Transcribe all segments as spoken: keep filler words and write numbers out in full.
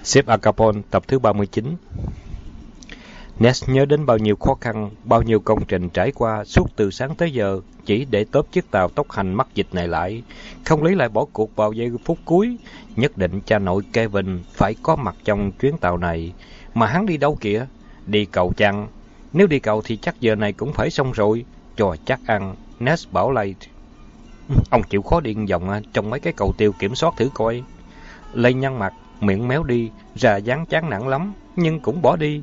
Sếp Al Capone tập thứ ba mươi chín. Ness nhớ đến bao nhiêu khó khăn, bao nhiêu công trình trải qua suốt từ sáng tới giờ chỉ để tóm chiếc tàu tốc hành mắc dịch này lại. Không lý lại bỏ cuộc vào giây phút cuối. Nhất định cha nội Kevin phải có mặt trong chuyến tàu này. Mà hắn đi đâu kìa? Đi cầu chăng? Nếu đi cầu thì chắc giờ này cũng phải xong rồi. Cho chắc ăn, Ness bảo Lay. Ông chịu khó điên vòng trong mấy cái cầu tiêu kiểm soát thử coi. Lay nhăn mặt, miệng méo đi, ra dáng chán nản lắm, nhưng cũng bỏ đi.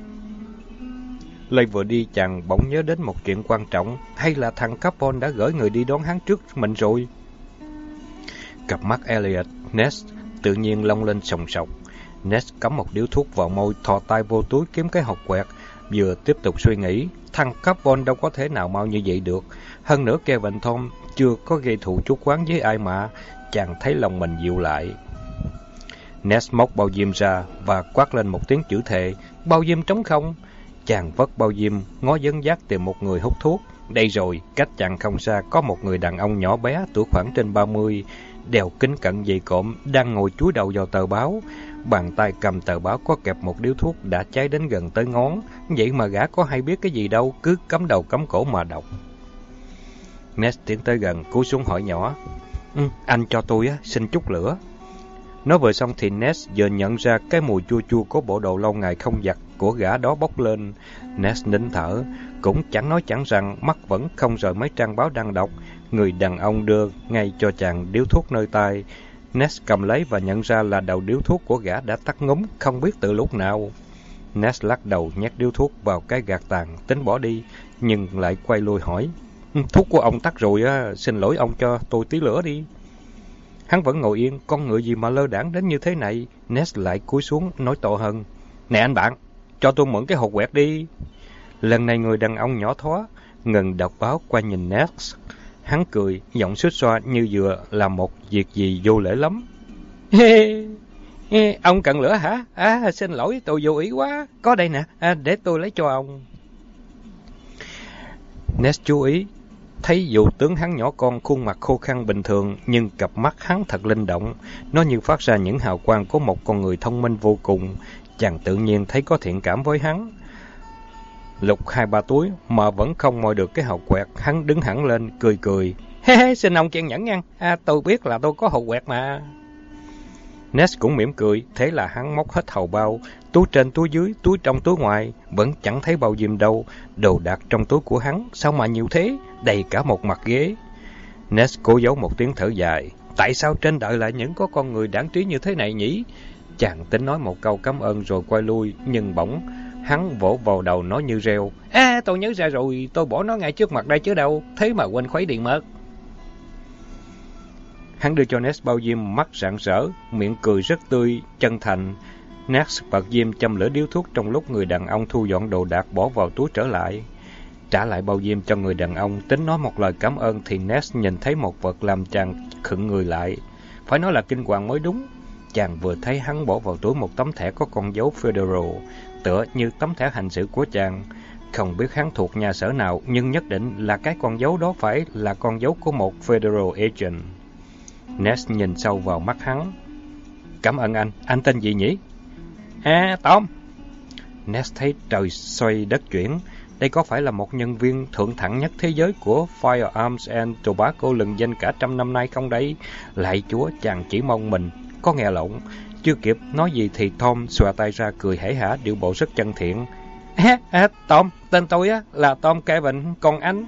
Lay vừa đi chàng bỗng nhớ đến một chuyện quan trọng, hay là thằng Capone đã gửi người đi đón hắn trước mình rồi? Cặp mắt Elliot, Ness tự nhiên long lên sòng sọc. Ness cắm một điếu thuốc vào môi, thò tay vô túi kiếm cái hộp quẹt, vừa tiếp tục suy nghĩ, thằng Capone đâu có thể nào mau như vậy được. Hơn nữa Kevin Tom chưa có gây thù chuốc oán với ai mà, chàng thấy lòng mình dịu lại. Ness móc bao diêm ra và quát lên một tiếng chữ thề. Bao diêm trống không. Chàng vất bao diêm, ngó dấn dắt tìm một người hút thuốc. Đây rồi, cách chàng không xa có một người đàn ông nhỏ bé, tuổi khoảng trên ba mươi, đeo kính cận dày cộm, đang ngồi chúi đầu vào tờ báo. Bàn tay cầm tờ báo có kẹp một điếu thuốc đã cháy đến gần tới ngón. Vậy mà gã có hay biết cái gì đâu, cứ cắm đầu cắm cổ mà đọc. Ness tiến tới gần, cúi xuống hỏi nhỏ. Ừ, anh cho tôi á, xin chút lửa. Nói vừa xong thì Ness vừa nhận ra cái mùi chua chua của bộ đồ lâu ngày không giặt của gã đó bốc lên. Ness nín thở, cũng chẳng nói chẳng rằng, mắt vẫn không rời mấy trang báo đang đọc. Người đàn ông đưa ngay cho chàng điếu thuốc nơi tay. Ness cầm lấy và nhận ra là đầu điếu thuốc của gã đã tắt ngúm, không biết từ lúc nào. Ness lắc đầu nhét điếu thuốc vào cái gạt tàn, tính bỏ đi, nhưng lại quay lui hỏi. Thuốc của ông tắt rồi á, xin lỗi ông cho tôi tí lửa đi. Hắn vẫn ngồi yên, con ngựa gì mà lơ đãng đến như thế này. Ness lại cúi xuống, nói to hơn. Nè anh bạn, cho tôi mượn cái hộp quẹt đi. Lần này người đàn ông nhỏ thó, ngừng đọc báo qua nhìn Ness. Hắn cười, giọng xuýt xoa như vừa làm một việc gì vô lễ lắm. Ông cần lửa hả? À, xin lỗi, tôi vô ý quá. Có đây nè, à, để tôi lấy cho ông. Ness chú ý. Thấy dù tướng hắn nhỏ con, khuôn mặt khô khan bình thường, nhưng cặp mắt hắn thật linh động. Nó như phát ra những hào quang của một con người thông minh vô cùng. Chàng tự nhiên thấy có thiện cảm với hắn. Lục hai ba túi mà vẫn không moi được cái hộp quẹt, hắn đứng hẳn lên, cười cười. Hê hê, xin ông kiên nhẫn nha. À, tôi biết là tôi có hộp quẹt mà. Ness cũng mỉm cười, thế là hắn móc hết hầu bao, túi trên túi dưới, túi trong túi ngoài, vẫn chẳng thấy bao diêm đâu. Đồ đạc trong túi của hắn, sao mà nhiều thế, đầy cả một mặt ghế. Ness cố giấu một tiếng thở dài. Tại sao trên đời lại những có con người đáng trí như thế này nhỉ? Chàng tính nói một câu cảm ơn rồi quay lui, nhưng bỗng hắn vỗ vào đầu nói như reo. À, tôi nhớ ra rồi, tôi bỏ nó ngay trước mặt đây chứ đâu, thế mà quên khuấy điện mất. Hắn đưa cho Ness bao diêm, mắt rạng rỡ, miệng cười rất tươi, chân thành. Ness bật diêm châm lửa điếu thuốc trong lúc người đàn ông thu dọn đồ đạc bỏ vào túi trở lại. Trả lại bao diêm cho người đàn ông, tính nói một lời cảm ơn thì Ness nhìn thấy một vật làm chàng khựng người lại. Phải nói là kinh hoàng mới đúng. Chàng vừa thấy hắn bỏ vào túi một tấm thẻ có con dấu Federal, tựa như tấm thẻ hành xử của chàng. Không biết hắn thuộc nhà sở nào, nhưng nhất định là cái con dấu đó phải là con dấu của một Federal agent. Ness nhìn sâu vào mắt hắn. Cảm ơn anh, anh tên gì nhỉ? À, Tom. Ness thấy trời xoay đất chuyển. Đây có phải là một nhân viên thượng thẳng nhất thế giới của Firearms and Tobacco lừng danh cả trăm năm nay không đấy? Lạy Chúa, chàng chỉ mong mình có nghe lộn. Chưa kịp nói gì thì Tom xòe tay ra cười hể hả, điệu bộ rất chân thiện. À, à, Tom, tên tôi á là Tom Kevin, còn anh?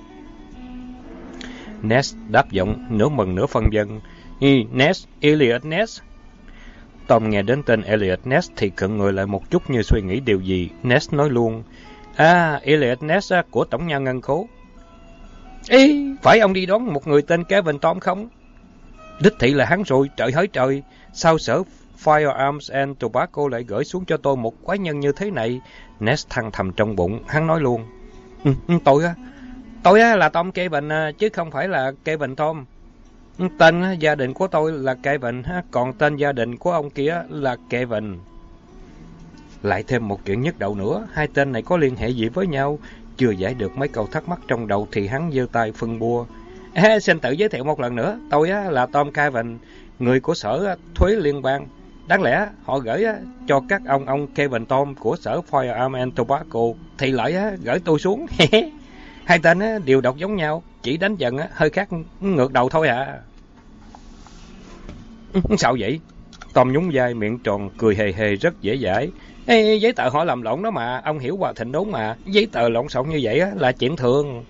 Ness đáp giọng nửa mừng nửa phân vân. Y, Ness, Elliot Ness. Tom nghe đến tên Elliot Ness thì khựng người lại một chút như suy nghĩ điều gì. Ness nói luôn. À, Elliot Ness của tổng nhà ngân khố. Ý, phải ông đi đón một người tên Kevin Tom không? Đích thị là hắn rồi, trời hỡi trời. Sao sở Firearms and Tobacco lại gửi xuống cho tôi một quái nhân như thế này? Ness than thầm trong bụng, hắn nói luôn. Ừ, tôi á, tôi á là Tom Kevin chứ không phải là Kevin Tom. Tên gia đình của tôi là Kevin, còn tên gia đình của ông kia là Kevin. Lại thêm một chuyện nhức đầu nữa, hai tên này có liên hệ gì với nhau? Chưa giải được mấy câu thắc mắc trong đầu thì hắn giơ tay phân bua. À, xin tự giới thiệu một lần nữa, tôi á là Tom Kevin, người của sở thuế liên bang. Đáng lẽ họ gửi cho các ông ông Kevin Tom của sở Firearms and Tobacco, thì lại gửi tôi xuống. Hai tên đều đọc giống nhau, chỉ đánh dần hơi khác ngược đầu thôi à. Sao vậy? Tom nhún vai miệng tròn cười hề hề rất dễ dãi. Ê, giấy tờ họ làm lộn đó mà, ông hiểu Hòa Thịnh đúng mà, giấy tờ lộn xộn như vậy là chuyện thường.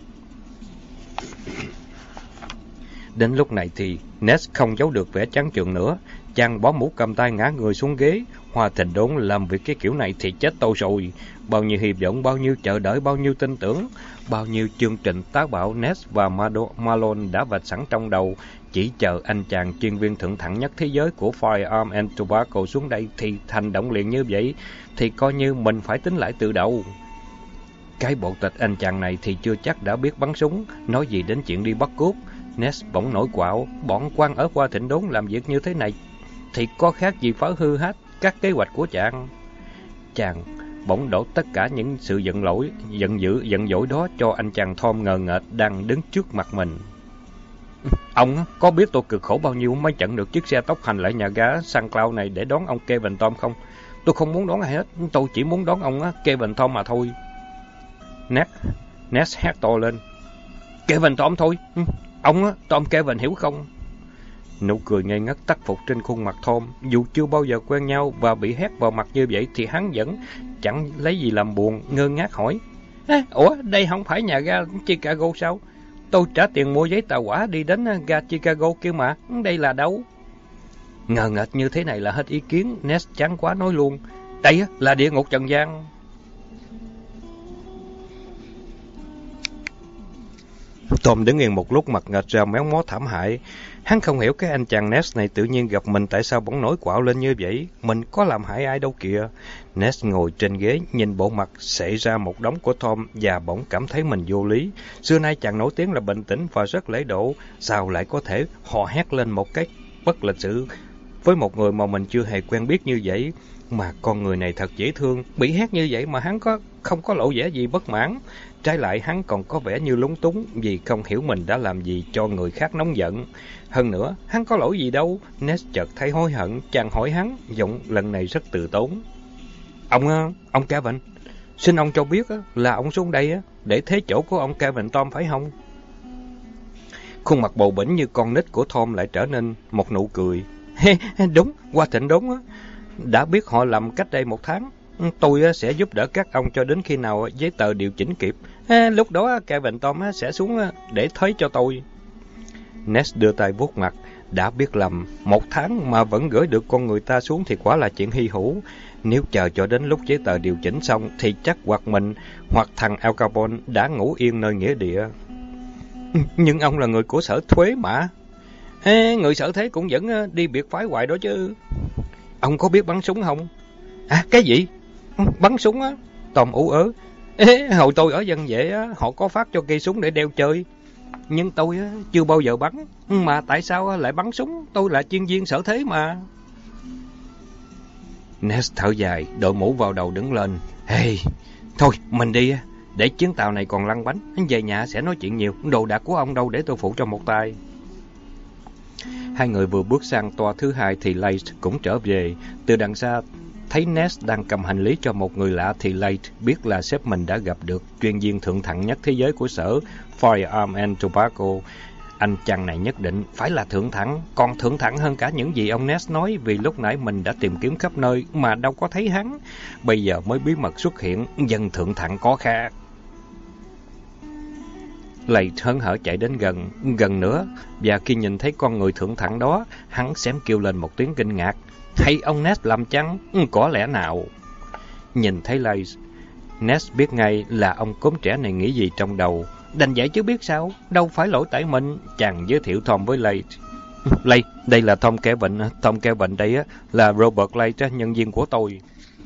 Đến lúc này thì Ness không giấu được vẻ chán chường nữa, chàng bó mũ cầm tay ngã người xuống ghế. Hòa Thịnh Đốn làm việc cái kiểu này thì chết tôi rồi. Bao nhiêu hy vọng, bao nhiêu chờ đợi, bao nhiêu tin tưởng, bao nhiêu chương trình táo bạo Ness và Malone đã vạch sẵn trong đầu, chỉ chờ anh chàng chuyên viên thượng thặng nhất thế giới của Firearms and Tobacco xuống đây thì hành động liền như vậy, thì coi như mình phải tính lại từ đầu. Cái bộ tịch anh chàng này thì chưa chắc đã biết bắn súng, nói gì đến chuyện đi bắt cướp. Ness bỗng nổi quạo, bọn quan ở Hoa Thịnh Đốn làm việc như thế này thì có khác gì phá hư hết các kế hoạch của chàng. Chàng bỗng đổ tất cả những sự giận lỗi, giận dữ, giận dỗi đó cho anh chàng Tom ngờ nghệch đang đứng trước mặt mình. Ông có biết tôi cực khổ bao nhiêu mới chặn được chiếc xe tốc hành lại nhà ga San Cloud này để đón ông Kevin Tom không? Tôi không muốn đón ai hết, tôi chỉ muốn đón ông Kevin Tom mà thôi. Ness, Ness hét to lên. Kevin Tom thôi, ông Tom Kevin hiểu không? Nụ cười ngây ngất tắt phục trên khuôn mặt Tom. Dù chưa bao giờ quen nhau và bị hét vào mặt như vậy thì hắn vẫn chẳng lấy gì làm buồn, ngơ ngác hỏi. Ủa, đây không phải nhà ga Chicago sao? Tôi trả tiền mua giấy tờ quả đi đến ga Chicago kia mà, đây là đâu? Ngờ nghệch như thế này là hết ý kiến, Ness chán quá nói luôn. Đây là địa ngục trần gian. Tom đứng yên một lúc mặt nghệch ra méo mó thảm hại. Hắn không hiểu cái anh chàng Ness này tự nhiên gặp mình tại sao bỗng nổi quạo lên như vậy. Mình có làm hại ai đâu kìa. Ness ngồi trên ghế, nhìn bộ mặt xệ ra một đống của Tom và bỗng cảm thấy mình vô lý. Xưa nay chàng nổi tiếng là bình tĩnh và rất lễ độ, sao lại có thể hò hét lên một cách bất lịch sự với một người mà mình chưa hề quen biết như vậy. Mà con người này thật dễ thương, bị hét như vậy mà hắn có không có lộ vẻ gì bất mãn. Trái lại hắn còn có vẻ như lúng túng vì không hiểu mình đã làm gì cho người khác nóng giận. Hơn nữa, hắn có lỗi gì đâu. Ness chợt thấy hối hận, chàng hỏi hắn, giọng lần này rất từ tốn. Ông, ông Kevin, xin ông cho biết là ông xuống đây để thế chỗ của ông Kevin Tom phải không? Khuôn mặt bầu bĩnh như con nít của Tom lại trở nên một nụ cười. Đúng, Hoa Thịnh đúng á. Đã biết họ làm cách đây một tháng. Tôi sẽ giúp đỡ các ông cho đến khi nào giấy tờ điều chỉnh kịp. Lúc đó Kevin Tom sẽ xuống để thấy cho tôi. Ness đưa tay vuốt mặt. Đã biết lầm, một tháng mà vẫn gửi được con người ta xuống thì quả là chuyện hy hữu. Nếu chờ cho đến lúc giấy tờ điều chỉnh xong thì chắc hoặc mình hoặc thằng Al Capone đã ngủ yên nơi nghĩa địa. Nhưng ông là người của sở thuế mà. Ê, người sở thuế cũng vẫn đi biệt phái hoài đó chứ. Ông có biết bắn súng không? À, cái gì? Bắn súng á? Tom ú ớ. Ê, hồi tôi ở dân vệ á, họ có phát cho cây súng để đeo chơi. Nhưng tôi á, chưa bao giờ bắn. Mà tại sao lại bắn súng? Tôi là chuyên viên sở thế mà. Ness thở dài, đội mũ vào đầu đứng lên. Hey, thôi mình đi, để chuyến tàu này còn lăn bánh. Về nhà sẽ nói chuyện nhiều. Đồ đạc của ông đâu để tôi phụ cho một tay. Hai người vừa bước sang toa thứ hai thì Late cũng trở về. Từ đằng xa thấy Ness đang cầm hành lý cho một người lạ thì Late biết là sếp mình đã gặp được chuyên viên thượng thặng nhất thế giới của sở Firearms and Tobacco. Anh chàng này nhất định phải là thượng thặng, còn thượng thặng hơn cả những gì ông Ness nói, vì lúc nãy mình đã tìm kiếm khắp nơi mà đâu có thấy hắn. Bây giờ mới bí mật xuất hiện, dân thượng thặng có khác. Late hớn hở chạy đến gần, gần nữa, và khi nhìn thấy con người thượng thặng đó, hắn xém kêu lên một tiếng kinh ngạc. Hay ông Ness làm chăng? Có lẽ nào? Nhìn thấy Late, Ness biết ngay là ông cốm trẻ này nghĩ gì trong đầu. Đành vậy chứ biết sao, đâu phải lỗi tại mình. Chàng giới thiệu Tom với Late. Late, đây là Tom Kevin. Tom Kevin đây á là Robert Late, nhân viên của tôi.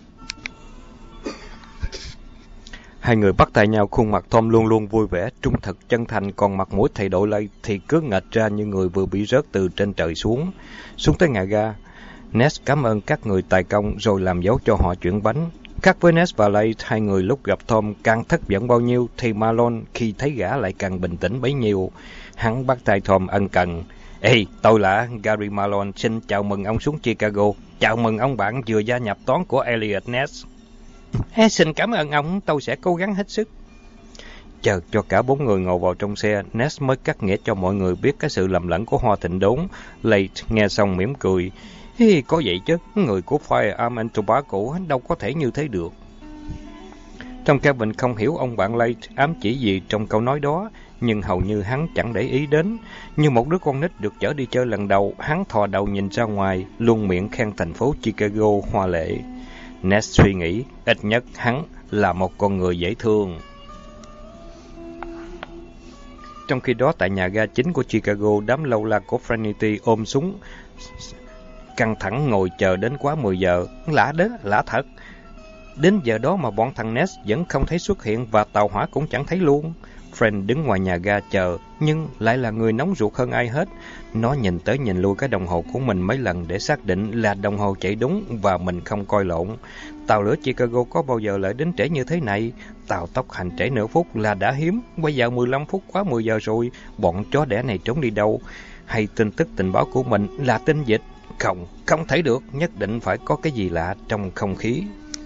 Hai người bắt tay nhau, khuôn mặt Tom luôn luôn vui vẻ, trung thực, chân thành, còn mặt mũi thầy đội Late thì cứ nghệch ra như người vừa bị rớt từ trên trời xuống. Xuống tới nhà ga, Ness cảm ơn các người tài công rồi làm dấu cho họ chuyển bánh. Khác với Ness và Late, hai người lúc gặp Tom càng thất vọng bao nhiêu thì Malone khi thấy gã lại càng bình tĩnh bấy nhiêu. Hắn bắt tay Tom ân cần. Ê, tôi là Gary Malone, xin chào mừng ông xuống Chicago. Chào mừng ông bạn vừa gia nhập toán của Eliot Ness. Ê, xin cảm ơn ông, tôi sẽ cố gắng hết sức. Chờ cho cả bốn người ngồi vào trong xe, Ness mới cắt nghĩa cho mọi người biết cái sự lầm lẫn của Hoa Thịnh Đốn. Late nghe xong mỉm cười. Ê, có vậy chứ, người của Firearm and Tobacco đâu có thể như thế được. Trong Kevin không hiểu ông bạn Late ám chỉ gì trong câu nói đó, nhưng hầu như hắn chẳng để ý đến. Như một đứa con nít được chở đi chơi lần đầu, hắn thò đầu nhìn ra ngoài, luôn miệng khen thành phố Chicago hoa lệ. Ness suy nghĩ, ít nhất hắn là một con người dễ thương. Trong khi đó, tại nhà ga chính của Chicago, đám lâu la của Fraternity ôm súng, căng thẳng ngồi chờ đến quá mười giờ. Lạ đó, lạ thật. Đến giờ đó mà bọn thằng Ness vẫn không thấy xuất hiện và tàu hỏa cũng chẳng thấy luôn. Friend đứng ngoài nhà ga chờ, nhưng lại là người nóng ruột hơn ai hết. Nó nhìn tới nhìn lui cái đồng hồ của mình mấy lần để xác định là đồng hồ chạy đúng và mình không coi lộn. Tàu lửa Chicago có bao giờ lại đến trễ như thế này? Tàu tốc hành trễ nửa phút là đã hiếm, bây giờ mười lăm phút quá mười giờ rồi. Bọn chó đẻ này trốn đi đâu? Hay tin tức tình báo của mình là tin dịch? Không, không thể được, nhất định phải có cái gì lạ trong không khí.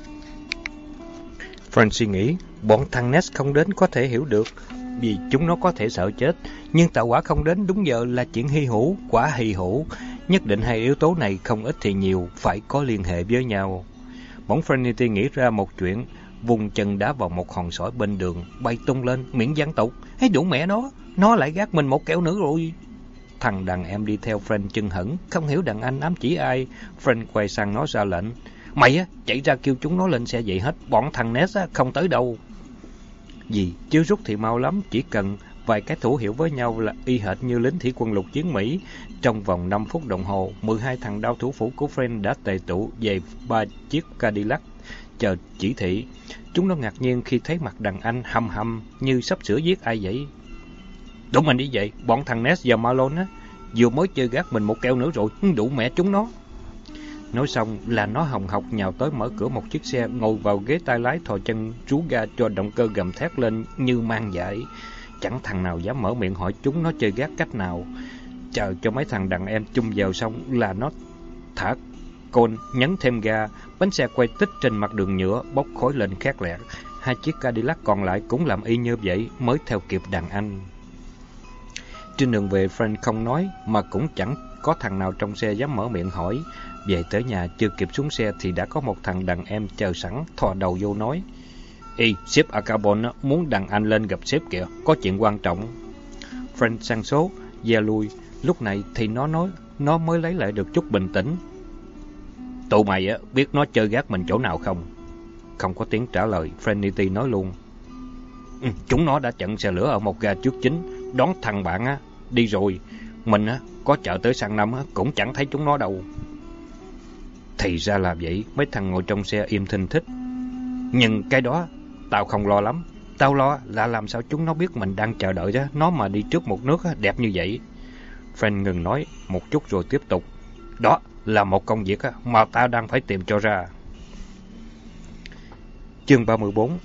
Friend suy nghĩ, bọn thằng Ness không đến có thể hiểu được, vì chúng nó có thể sợ chết. Nhưng tàu hỏa không đến đúng giờ là chuyện hy hữu, quá hy hữu. Nhất định hai yếu tố này không ít thì nhiều, phải có liên hệ với nhau. Bỗng Fraternity nghĩ ra một chuyện, vùng chân đá vào một hòn sỏi bên đường, bay tung lên, miệng giăng tục. Hey, đủ mẹ nó, nó lại gác mình một kẹo nữa rồi. Thằng đàn em đi theo Friend chân hững, không hiểu đàn anh ám chỉ ai. Friend quay sang nó ra lệnh. Mày á, chạy ra kêu chúng nó lên xe vậy hết, bọn thằng Ness á, không tới đâu. Gì, chưa rút thì mau lắm, chỉ cần vài cái thủ hiệu với nhau là y hệt như lính thủy quân lục chiến Mỹ. Trong vòng năm phút đồng hồ, mười hai thằng đao thủ phủ của Friend đã tề tụ về ba chiếc Cadillac, chờ chỉ thị. Chúng nó ngạc nhiên khi thấy mặt đàn anh hầm hầm như sắp sửa giết ai vậy. Đúng mình đi vậy, bọn thằng Ness và Malone á, vừa mới chơi gác mình một keo nữa rồi, đủ mẹ chúng nó. Nói xong là nó hồng hộc nhào tới mở cửa một chiếc xe, ngồi vào ghế tay lái thò chân trú ga cho động cơ gầm thét lên như mang dại. Chẳng thằng nào dám mở miệng hỏi chúng nó chơi gác cách nào. Chờ cho mấy thằng đàn em chung vào xong là nó thả côn, nhấn thêm ga, bánh xe quay tích trên mặt đường nhựa, bốc khói lên khét lẹt. Hai chiếc Cadillac còn lại cũng làm y như vậy mới theo kịp đàn anh. Trên đường về, Friend không nói, mà cũng chẳng có thằng nào trong xe dám mở miệng hỏi. Về tới nhà, chưa kịp xuống xe thì đã có một thằng đàn em chờ sẵn, thò đầu vô nói. Ê, sếp Acabon muốn đàn anh lên gặp sếp kìa, có chuyện quan trọng. Friend sang số, da lui, lúc này thì nó nói, nó mới lấy lại được chút bình tĩnh. Tụi mày á, biết nó chơi gác mình chỗ nào không? Không có tiếng trả lời, Fraternity nói luôn. Ừ, chúng nó đã chặn xe lửa ở một ga trước chính, đón thằng bạn á, đi rồi. Mình á, có chợ tới sang năm á, cũng chẳng thấy chúng nó đâu. Thì ra là vậy, mấy thằng ngồi trong xe im thinh thích. Nhưng cái đó, tao không lo lắm. Tao lo là làm sao chúng nó biết mình đang chờ đợi đó, nó mà đi trước một nước á, đẹp như vậy. Friend ngừng nói một chút rồi tiếp tục. Đó là một công việc á, mà tao đang phải tìm cho ra. Chương ba mươi bốn.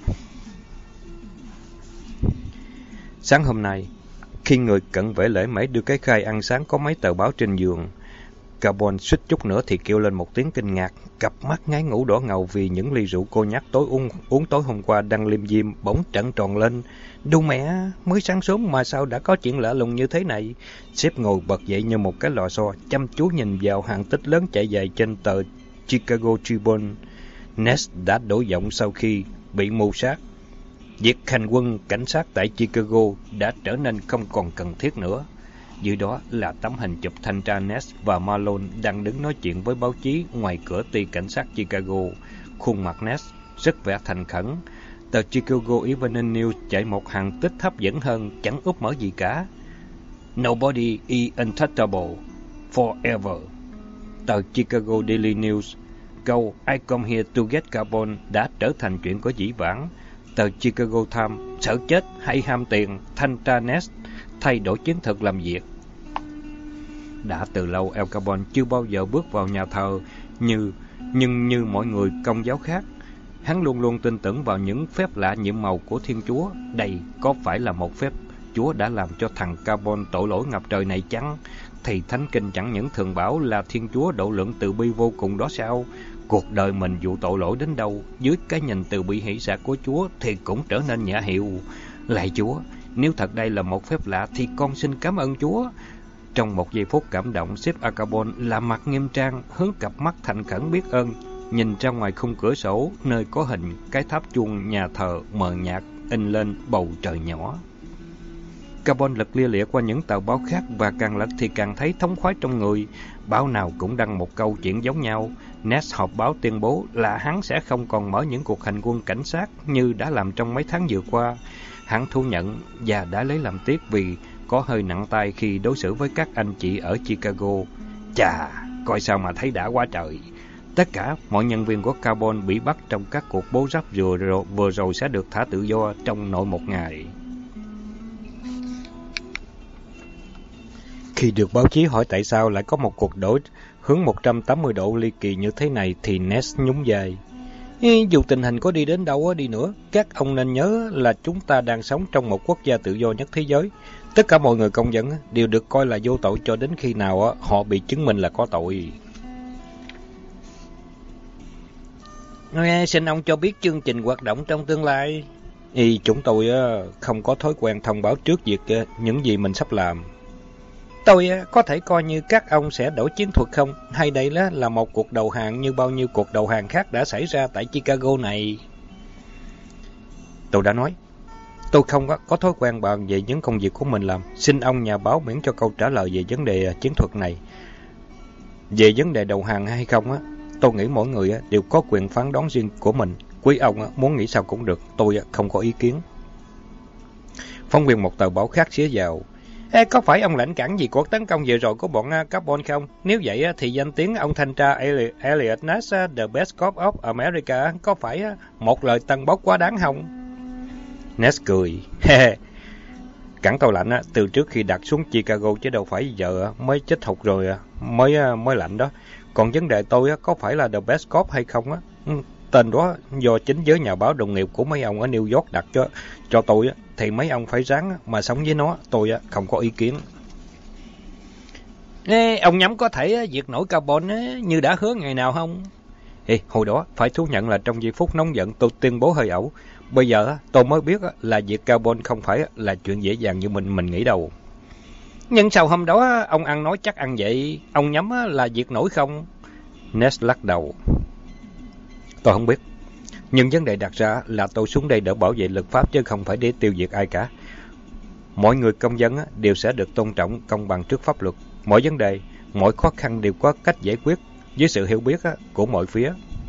Sáng hôm nay, khi người cận vệ lễ mễ đưa cái khay ăn sáng có mấy tờ báo trên giường, Carbon suýt chút nữa thì kêu lên một tiếng kinh ngạc. Cặp mắt ngái ngủ đỏ ngầu vì những ly rượu cô nhắc tối uống, uống tối hôm qua đang lim dim bỗng trợn tròn lên. Đu mẹ, mới sáng sớm mà sao đã có chuyện lạ lùng như thế này? Sếp ngồi bật dậy như một cái lò xo, chăm chú nhìn vào hàng tích lớn chạy dài trên tờ Chicago Tribune. Ness đã đổi giọng sau khi bị mưu sát. Việc hành quân cảnh sát tại Chicago đã trở nên không còn cần thiết nữa. Dưới đó là tấm hình chụp thanh tra Ness và Malone đang đứng nói chuyện với báo chí ngoài cửa ty cảnh sát Chicago. Khuôn mặt Ness rất vẻ thành khẩn. Tờ Chicago Evening News chạy một hàng tích hấp dẫn hơn, chẳng úp mở gì cả. Nobody is untouchable forever. Tờ Chicago Daily News, câu I come here to get carbon đã trở thành chuyện có dĩ vãng. Tờ Chicago Times, sợ chết hay ham tiền, thanh tra Ness thay đổi chiến thuật làm việc. Đã từ lâu El Carbon chưa bao giờ bước vào nhà thờ, như nhưng như mọi người Công giáo khác, hắn luôn luôn tin tưởng vào những phép lạ nhiệm màu của Thiên Chúa. Đây có phải là một phép Chúa đã làm cho thằng Carbon tội lỗi ngập trời này chăng? thì Thánh Kinh chẳng những thường bảo là Thiên Chúa độ lượng từ bi vô cùng đó sao? Cuộc đời mình dù tội lỗi đến đâu, dưới cái nhìn từ bi hỷ xả của Chúa thì cũng trở nên nhã hiệu. Lạy Chúa, nếu thật đây là một phép lạ thì con xin cảm ơn Chúa. Trong một giây phút cảm động, sếp Archibald là mặt nghiêm trang, hướng cặp mắt thành khẩn biết ơn, nhìn ra ngoài khung cửa sổ, nơi có hình cái tháp chuông nhà thờ mờ nhạt in lên bầu trời nhỏ. Carbon lật lia lịa qua những tờ báo khác và càng lật thì càng thấy thống khoái trong người. Báo nào cũng đăng một câu chuyện giống nhau. Ness họp báo tuyên bố là hắn sẽ không còn mở những cuộc hành quân cảnh sát như đã làm trong mấy tháng vừa qua. Hắn thú nhận và đã lấy làm tiếc vì có hơi nặng tay khi đối xử với các anh chị ở Chicago. Chà, coi sao mà thấy đã quá trời. Tất cả mọi nhân viên của Carbon bị bắt trong các cuộc bố giáp vừa rồi, vừa rồi sẽ được thả tự do trong nội một ngày. Khi được báo chí hỏi tại sao lại có một cuộc đổi hướng một trăm tám mươi độ ly kỳ như thế này thì Ness nhún vai. Dù tình hình có đi đến đâu đi nữa, các ông nên nhớ là chúng ta đang sống trong một quốc gia tự do nhất thế giới. Tất cả mọi người công dân đều được coi là vô tội cho đến khi nào họ bị chứng minh là có tội. Xin ông cho biết chương trình hoạt động trong tương lai. Ý, chúng tôi không có thói quen thông báo trước việc những gì mình sắp làm. Tôi có thể coi như các ông sẽ đổi chiến thuật không? Hay đây là một cuộc đầu hàng như bao nhiêu cuộc đầu hàng khác đã xảy ra tại Chicago này? Tôi đã nói, tôi không có, có thói quen bàn về những công việc của mình làm. Xin ông nhà báo miễn cho câu trả lời về vấn đề chiến thuật này. Về vấn đề đầu hàng hay không, á, tôi nghĩ mỗi người đều có quyền phán đoán riêng của mình. Quý ông muốn nghĩ sao cũng được, tôi không có ý kiến. Phóng viên một tờ báo khác xía vào. Ê, có phải ông lãnh cản gì cuộc tấn công vừa rồi của bọn Carbon không? Nếu vậy thì danh tiếng ông thanh tra Eliot Ness, the best cop of America, có phải một lời tân bốc quá đáng không? Ness cười. Cản tàu lạnh từ trước khi đặt xuống Chicago chứ đâu phải giờ mới chết hụt rồi mới mới lạnh đó. Còn vấn đề tôi có phải là the best cop hay không á? Tên đó do chính giới nhà báo đồng nghiệp của mấy ông ở New York đặt cho cho tôi thì mấy ông phải ráng mà sống với nó, tôi không có ý kiến. Ê, ông nhắm có thể diệt nổi Carbon như đã hứa ngày nào không? Ê, hồi đó phải thú nhận là trong giây phút nóng giận tôi tuyên bố hơi ẩu. Bây giờ tôi mới biết là diệt Carbon không phải là chuyện dễ dàng như mình mình nghĩ đâu. Nhưng sao hôm đó ông ăn nói chắc ăn vậy, ông nhắm là diệt nổi không? Ness lắc đầu. Tôi không biết. Nhưng vấn đề đặt ra là tôi xuống đây để bảo vệ luật pháp chứ không phải để tiêu diệt ai cả. Mọi người công dân đều sẽ được tôn trọng công bằng trước pháp luật. Mọi vấn đề, mọi khó khăn đều có cách giải quyết với sự hiểu biết của mọi phía.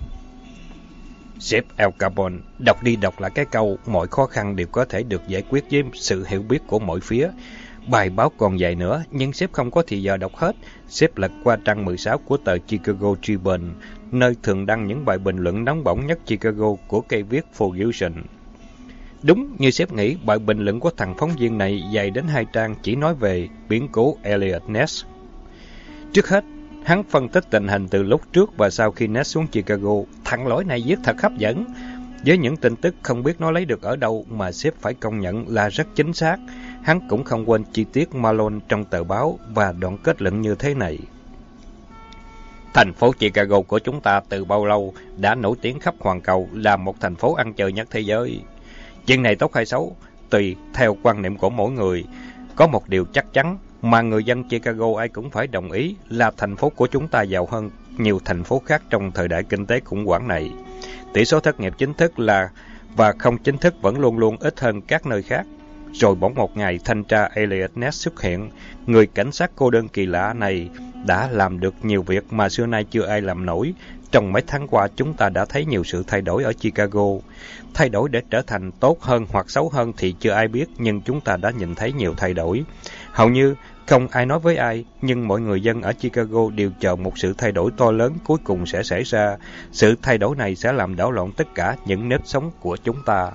Sếp Al Capone đọc đi đọc lại cái câu mọi khó khăn đều có thể được giải quyết với sự hiểu biết của mọi phía. Bài báo còn dài nữa, nhưng sếp không có thì giờ đọc hết. Sếp lật qua trang mười sáu của tờ Chicago Tribune, nơi thường đăng những bài bình luận nóng bỏng nhất Chicago của cây viết Ferguson. Đúng như sếp nghĩ, bài bình luận của thằng phóng viên này dài đến hai trang chỉ nói về biến cố Eliot Ness. Trước hết, hắn phân tích tình hình từ lúc trước và sau khi Ness xuống Chicago. Thằng lỗi này viết thật hấp dẫn. Với những tin tức không biết nó lấy được ở đâu mà sếp phải công nhận là rất chính xác. Hắn cũng không quên chi tiết Malone trong tờ báo và đoạn kết luận như thế này. Thành phố Chicago của chúng ta từ bao lâu đã nổi tiếng khắp hoàn cầu là một thành phố ăn chơi nhất thế giới. Chuyện này tốt hay xấu, tùy theo quan niệm của mỗi người. Có một điều chắc chắn mà người dân Chicago ai cũng phải đồng ý là thành phố của chúng ta giàu hơn nhiều thành phố khác trong thời đại kinh tế khủng hoảng này. Tỷ số thất nghiệp chính thức là và không chính thức vẫn luôn luôn ít hơn các nơi khác. Rồi bỗng một ngày thanh tra Eliot Ness xuất hiện. Người cảnh sát cô đơn kỳ lạ này đã làm được nhiều việc mà xưa nay chưa ai làm nổi. Trong mấy tháng qua chúng ta đã thấy nhiều sự thay đổi ở Chicago. Thay đổi để trở thành tốt hơn hoặc xấu hơn thì chưa ai biết, nhưng chúng ta đã nhìn thấy nhiều thay đổi. Hầu như không ai nói với ai, nhưng mọi người dân ở Chicago đều chờ một sự thay đổi to lớn cuối cùng sẽ xảy ra. Sự thay đổi này sẽ làm đảo lộn tất cả những nếp sống của chúng ta.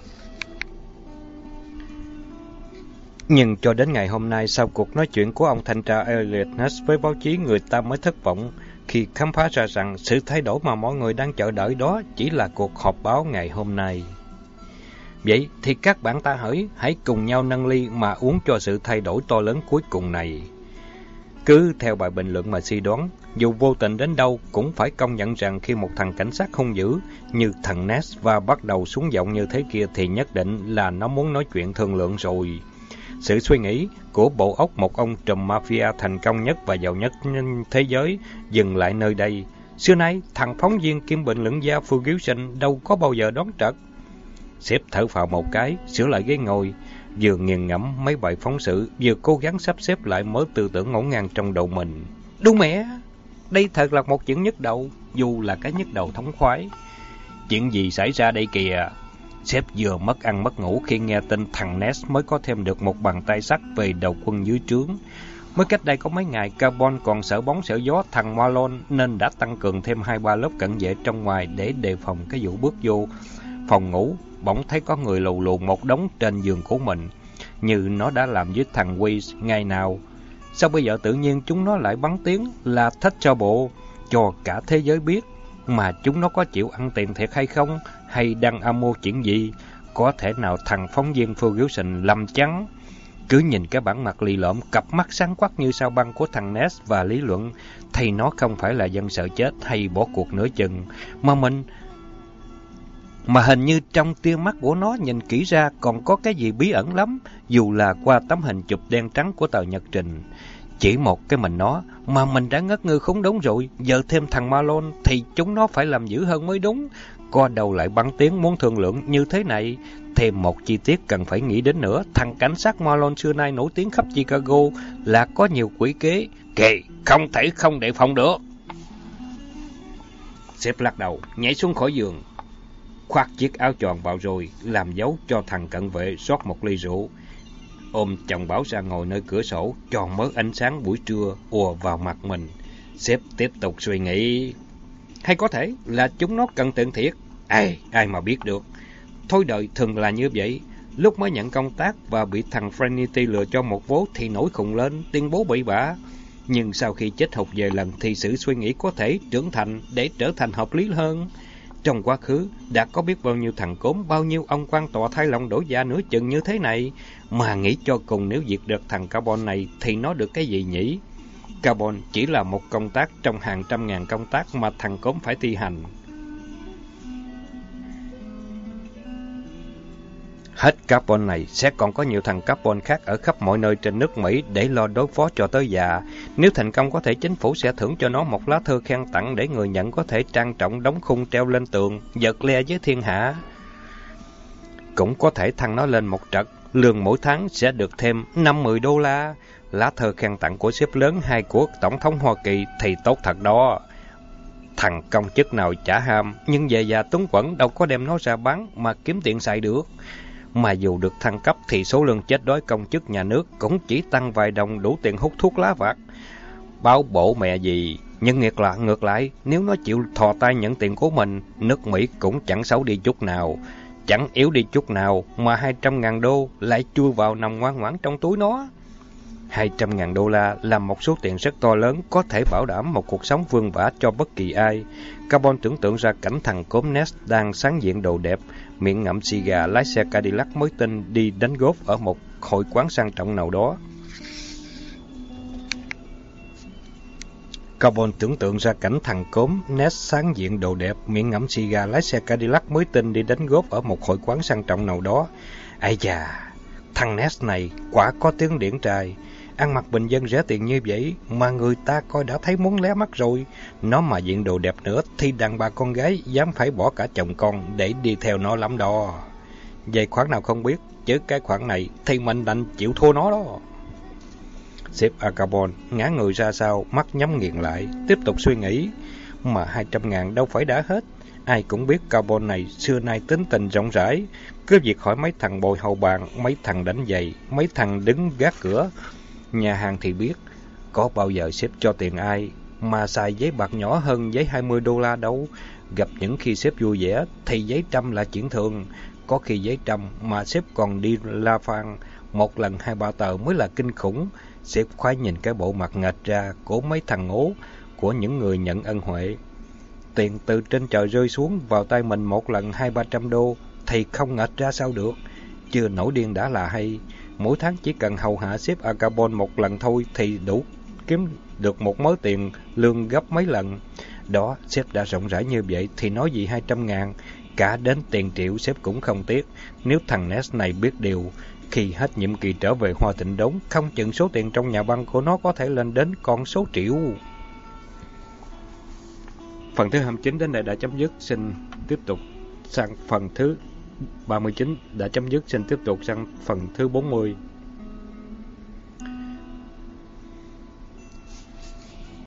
Nhưng cho đến ngày hôm nay, sau cuộc nói chuyện của ông thanh tra Eliot Ness với báo chí, người ta mới thất vọng khi khám phá ra rằng sự thay đổi mà mọi người đang chờ đợi đó chỉ là cuộc họp báo ngày hôm nay. Vậy thì các bạn ta hỡi, hãy cùng nhau nâng ly mà uống cho sự thay đổi to lớn cuối cùng này. Cứ theo bài bình luận mà suy đoán, dù vô tình đến đâu cũng phải công nhận rằng khi một thằng cảnh sát hung dữ như thằng Ness và bắt đầu xuống giọng như thế kia thì nhất định là nó muốn nói chuyện thương lượng rồi. Sự suy nghĩ của bộ óc một ông trùm mafia thành công nhất và giàu nhất thế giới dừng lại nơi đây. Xưa nay, thằng phóng viên kiêm bình luận gia Ferguson đâu có bao giờ đoán trật. Sếp thở phào một cái, sửa lại ghế ngồi, vừa nghiền ngẫm mấy bài phóng sự, vừa cố gắng sắp xếp lại mớ tư tưởng ngổn ngang trong đầu mình. Đúng mẹ, đây thật là một chuyện nhức đầu, dù là cái nhức đầu thống khoái. Chuyện gì xảy ra đây kìa? Sếp vừa mất ăn mất ngủ khi nghe tin thằng Ness mới có thêm được một bàn tay sắt về đầu quân dưới trướng. Mới cách đây có mấy ngày, Carbon còn sợ bóng sợ gió thằng Malone nên đã tăng cường thêm hai ba lớp cận vệ trong ngoài để đề phòng cái vụ bước vô phòng ngủ, bỗng thấy có người lù lù một đống trên giường của mình, như nó đã làm với thằng Weiss ngày nào. Sao bây giờ tự nhiên chúng nó lại bắn tiếng là thách cho bộ, cho cả thế giới biết, mà chúng nó có chịu ăn tiền thiệt hay không, hay đang âm mưu chuyện gì? Có thể nào thằng phóng viên Ferguson lầm chăng? Cứ nhìn cái bản mặt lì lợm, cặp mắt sáng quắc như sao băng của thằng Ness và lý luận, thì nó không phải là dân sợ chết hay bỏ cuộc nửa chừng, mà mình... Mà hình như trong tia mắt của nó nhìn kỹ ra còn có cái gì bí ẩn lắm, dù là qua tấm hình chụp đen trắng của tờ Nhật Trình. Chỉ một cái mình nó mà mình đã ngất ngư khốn đốn rồi, giờ thêm thằng Malone thì chúng nó phải làm dữ hơn mới đúng. Có đâu lại bắn tiếng muốn thương lượng như thế này. Thêm một chi tiết cần phải nghĩ đến nữa, thằng cảnh sát Malone xưa nay nổi tiếng khắp Chicago là có nhiều quỷ kế. Kệ, không thể không đề phòng được. Sếp lắc đầu, nhảy xuống khỏi giường, khoác chiếc áo choàng vào rồi làm dấu cho thằng cận vệ rót một ly rượu, ôm chồng Bảo ra ngồi nơi cửa sổ, cho mớ ánh sáng buổi trưa ùa vào mặt mình. Sếp tiếp tục suy nghĩ, hay có thể là chúng nó cần tiền thiệt. Ai, ai mà biết được. Thôi đời thường là như vậy. Lúc mới nhận công tác và bị thằng Frenity lừa cho một vố thì nổi khùng lên, tuyên bố bậy bạ. Nhưng sau khi chết hụt vài lần thì sự suy nghĩ có thể trưởng thành để trở thành hợp lý hơn. Trong quá khứ, đã có biết bao nhiêu thằng cốm, bao nhiêu ông quan tòa thay lòng đổi dạ nửa chừng như thế này. Mà nghĩ cho cùng nếu diệt được thằng Carbon này thì nó được cái gì nhỉ? Carbon chỉ là một công tác trong hàng trăm ngàn công tác mà thằng cốm phải thi hành. Hết Carbon này, sẽ còn có nhiều thằng Carbon khác ở khắp mọi nơi trên nước Mỹ để lo đối phó cho tới già. Nếu thành công có thể chính phủ sẽ thưởng cho nó một lá thư khen tặng để người nhận có thể trang trọng đóng khung treo lên tường, giật le với thiên hạ. Cũng có thể thăng nó lên một trật, lương mỗi tháng sẽ được thêm năm mươi đô la. Lá thư khen tặng của sếp lớn hay của Tổng thống Hoa Kỳ thì tốt thật đó. Thằng công chức nào chả ham, nhưng về già túng quẫn đâu có đem nó ra bán mà kiếm tiền xài được. Mà dù được thăng cấp thì số lượng chết đói công chức nhà nước cũng chỉ tăng vài đồng đủ tiền hút thuốc lá vặt. Báo bộ mẹ gì, nhưng ngược lại, ngược lại, nếu nó chịu thò tay nhận tiền của mình, nước Mỹ cũng chẳng xấu đi chút nào, chẳng yếu đi chút nào, mà hai trăm ngàn đô lại chui vào nằm ngoan ngoãn trong túi nó. Hai trăm ngàn đô la là một số tiền rất to lớn, có thể bảo đảm một cuộc sống vương vả cho bất kỳ ai. Carbon tưởng tượng ra cảnh thằng cốm Ness đang sáng diện đồ đẹp, miệng ngậm xì gà, lái xe Cadillac mới tinh đi đánh golf ở một hội quán sang trọng nào đó. Carbon tưởng tượng ra cảnh thằng cốm Ness sáng diện đồ đẹp, miệng ngậm xì gà, lái xe Cadillac mới tinh đi đánh golf ở một hội quán sang trọng nào đó. Ây da, thằng Ness này quả có tiếng điển trai. Ăn mặc bình dân rẻ tiền như vậy mà người ta coi đã thấy muốn lé mắt rồi. Nó mà diện đồ đẹp nữa thì đàn bà con gái dám phải bỏ cả chồng con để đi theo nó lắm đó. Về khoản nào không biết, chứ cái khoản này thì mình đành chịu thua nó đó. Sếp Carbon ngã người ra sau, mắt nhắm nghiền lại, tiếp tục suy nghĩ. Mà hai trăm ngàn đâu phải đã hết. Ai cũng biết Carbon này xưa nay tính tình rộng rãi. Cứ việc hỏi mấy thằng bồi hầu bàn, mấy thằng đánh giày, mấy thằng đứng gác cửa nhà hàng thì biết. Có bao giờ sếp cho tiền ai mà xài giấy bạc nhỏ hơn giấy hai mươi đô la đâu. Gặp những khi sếp vui vẻ thì giấy trăm là chuyện thường. Có khi giấy trăm mà sếp còn đi la phan một lần hai ba tờ mới là kinh khủng. Sếp khoái nhìn cái bộ mặt nghệch ra của mấy thằng ngố, của những người nhận ân huệ. Tiền từ trên trời rơi xuống vào tay mình một lần hai ba trăm đô thì không nghệch ra sao được. Chưa nổi điên đã là hay. Mỗi tháng chỉ cần hầu hạ sếp Carbon một lần thôi thì đủ kiếm được một mớ tiền lương gấp mấy lần. Đó, sếp đã rộng rãi như vậy thì nói gì hai trăm ngàn, cả đến tiền triệu sếp cũng không tiếc. Nếu thằng Ness này biết điều, khi hết nhiệm kỳ trở về Hoa Tịnh Đốn, không chừng số tiền trong nhà băng của nó có thể lên đến con số triệu. Phần thứ hai mươi chín đến đây đã chấm dứt, xin tiếp tục sang phần thứ ba mươi chín đã chấm dứt, xin tiếp tục sang phần thứ bốn mươi.